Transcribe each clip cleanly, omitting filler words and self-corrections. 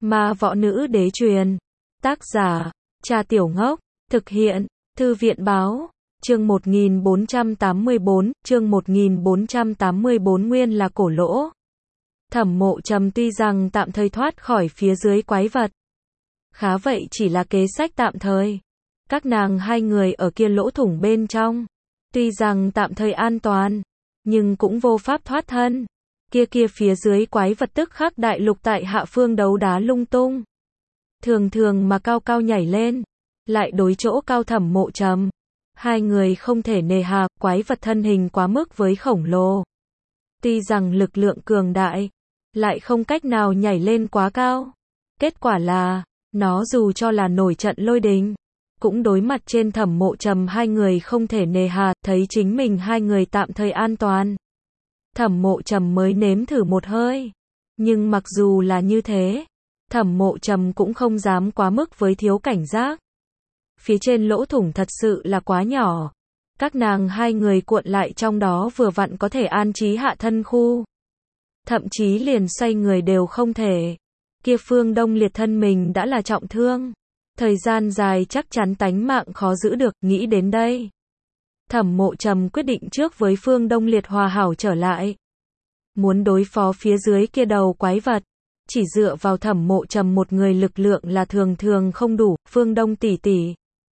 Ma võ nữ đế truyền. Tác giả, Cha Tiểu Ngốc. Thực hiện, Thư viện báo. Chương 1484, chương 1484 nguyên là cổ lỗ. Thẩm Mộ Trầm tuy rằng tạm thời thoát khỏi phía dưới quái vật. Khá vậy chỉ là kế sách tạm thời. Các nàng hai người ở kia lỗ thủng bên trong. Tuy rằng tạm thời an toàn, nhưng cũng vô pháp thoát thân. Kia phía dưới quái vật tức khắc đại lục tại hạ phương đấu đá lung tung. Thường thường mà cao cao nhảy lên. Lại đối chỗ cao Thẩm Mộ Trầm. Hai người không thể nề hà, quái vật thân hình quá mức với khổng lồ. Tuy rằng lực lượng cường đại, lại không cách nào nhảy lên quá cao. Kết quả là, nó dù cho là nổi trận lôi đình, cũng đối mặt trên Thẩm Mộ Trầm hai người không thể nề hà, thấy chính mình hai người tạm thời an toàn. Thẩm Mộ Trầm mới nếm thử một hơi. Nhưng mặc dù là như thế, Thẩm Mộ Trầm cũng không dám quá mức với thiếu cảnh giác. Phía trên lỗ thủng thật sự là quá nhỏ. Các nàng hai người cuộn lại trong đó vừa vặn có thể an trí hạ thân khu. Thậm chí liền xoay người đều không thể. Kia Phương Đông Liệt thân mình đã là trọng thương. Thời gian dài chắc chắn tánh mạng khó giữ được, nghĩ đến đây. Thẩm Mộ Trầm quyết định trước với Phương Đông Liệt hòa hảo trở lại. Muốn đối phó phía dưới kia đầu quái vật. Chỉ dựa vào Thẩm Mộ Trầm một người lực lượng là thường thường không đủ. Phương Đông tỷ tỷ,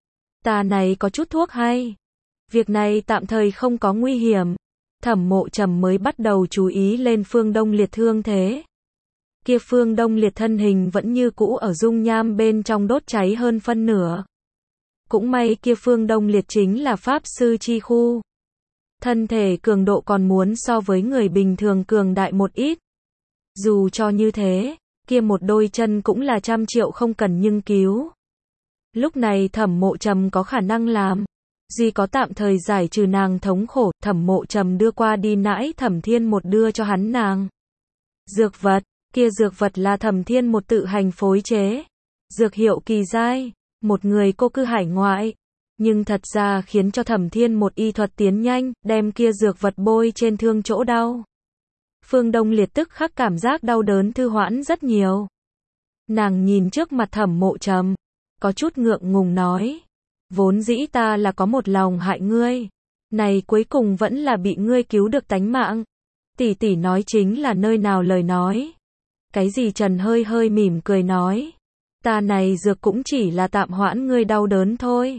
ta này có chút thuốc hay. Việc này tạm thời không có nguy hiểm. Thẩm Mộ Trầm mới bắt đầu chú ý lên Phương Đông Liệt thương thế. Kia Phương Đông Liệt thân hình vẫn như cũ ở dung nham bên trong đốt cháy hơn phân nửa. Cũng may kia Phương Đông Liệt chính là pháp sư chi khu. Thân thể cường độ còn muốn so với người bình thường cường đại một ít. Dù cho như thế, kia một đôi chân cũng là 100 triệu không cần nhưng cứu. Lúc này Thẩm Mộ Trầm có khả năng làm. Duy có tạm thời giải trừ nàng thống khổ. Thẩm Mộ Trầm đưa qua đi nãi Thẩm Thiên một đưa cho hắn nàng. Dược vật, kia dược vật là Thẩm Thiên một tự hành phối chế. Dược hiệu kỳ giai, một người cô cư hải ngoại. Nhưng thật ra khiến cho Thẩm Thiên một y thuật tiến nhanh, đem kia dược vật bôi trên thương chỗ đau. Phương Đông Liệt tức khắc cảm giác đau đớn thư hoãn rất nhiều. Nàng nhìn trước mặt Thẩm Mộ Trầm, có chút ngượng ngùng nói. Vốn dĩ ta là có một lòng hại ngươi. Này cuối cùng vẫn là bị ngươi cứu được tánh mạng. Tỷ tỷ nói chính là nơi nào lời nói. Cái gì Trần hơi hơi mỉm cười nói. Ta này dược cũng chỉ là tạm hoãn ngươi đau đớn thôi.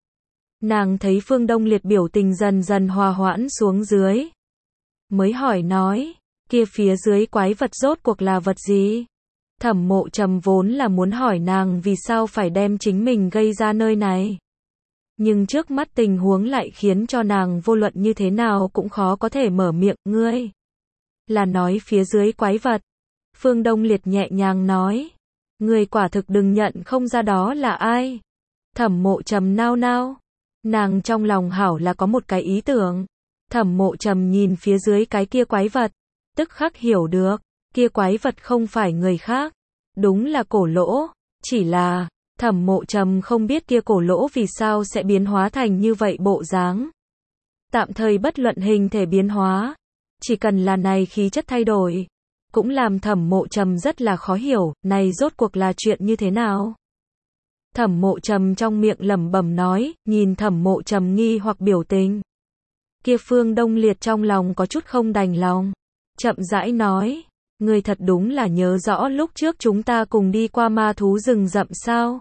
Nàng thấy Phương Đông Liệt biểu tình dần dần hòa hoãn xuống dưới. Mới hỏi nói, kia phía dưới quái vật rốt cuộc là vật gì? Thẩm Mộ Trầm vốn là muốn hỏi nàng vì sao phải đem chính mình gây ra nơi này. Nhưng trước mắt tình huống lại khiến cho nàng vô luận như thế nào cũng khó có thể mở miệng. Ngươi là nói phía dưới quái vật. Phương Đông Liệt nhẹ nhàng nói. Ngươi quả thực đừng nhận không ra đó là ai. Thẩm Mộ Trầm nao nao. Nàng trong lòng hảo là có một cái ý tưởng. Thẩm Mộ Trầm nhìn phía dưới cái kia quái vật. Tức khắc hiểu được. Kia quái vật không phải người khác. Đúng là cổ lỗ. Chỉ là Thẩm Mộ Trầm không biết kia cổ lỗ vì sao sẽ biến hóa thành như vậy bộ dáng. Tạm thời bất luận hình thể biến hóa. Chỉ cần là này khí chất thay đổi. Cũng làm Thẩm Mộ Trầm rất là khó hiểu. Này rốt cuộc là chuyện như thế nào? Thẩm Mộ Trầm trong miệng lẩm bẩm nói. Nhìn Thẩm Mộ Trầm nghi hoặc biểu tình. Kia Phương Đông Liệt trong lòng có chút không đành lòng. Chậm rãi nói. Ngươi thật đúng là nhớ rõ lúc trước chúng ta cùng đi qua ma thú rừng rậm sao?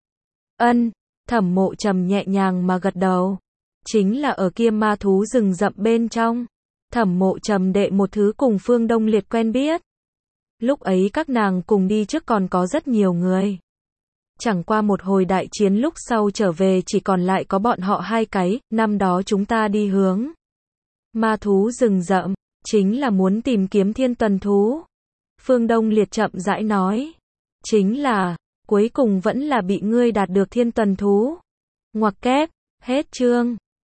Ân, Thẩm Mộ Trầm nhẹ nhàng mà gật đầu. Chính là ở kia ma thú rừng rậm bên trong. Thẩm Mộ Trầm đệ một thứ cùng Phương Đông Liệt quen biết. Lúc ấy các nàng cùng đi trước còn có rất nhiều người. Chẳng qua một hồi đại chiến lúc sau trở về chỉ còn lại có bọn họ hai cái. Năm đó chúng ta đi hướng ma thú rừng rậm. Chính là muốn tìm kiếm thiên tuần thú. Phương Đông Liệt chậm rãi nói. Chính là, cuối cùng vẫn là bị ngươi đạt được thiên tuần thú. Ngoặc kép, hết chương.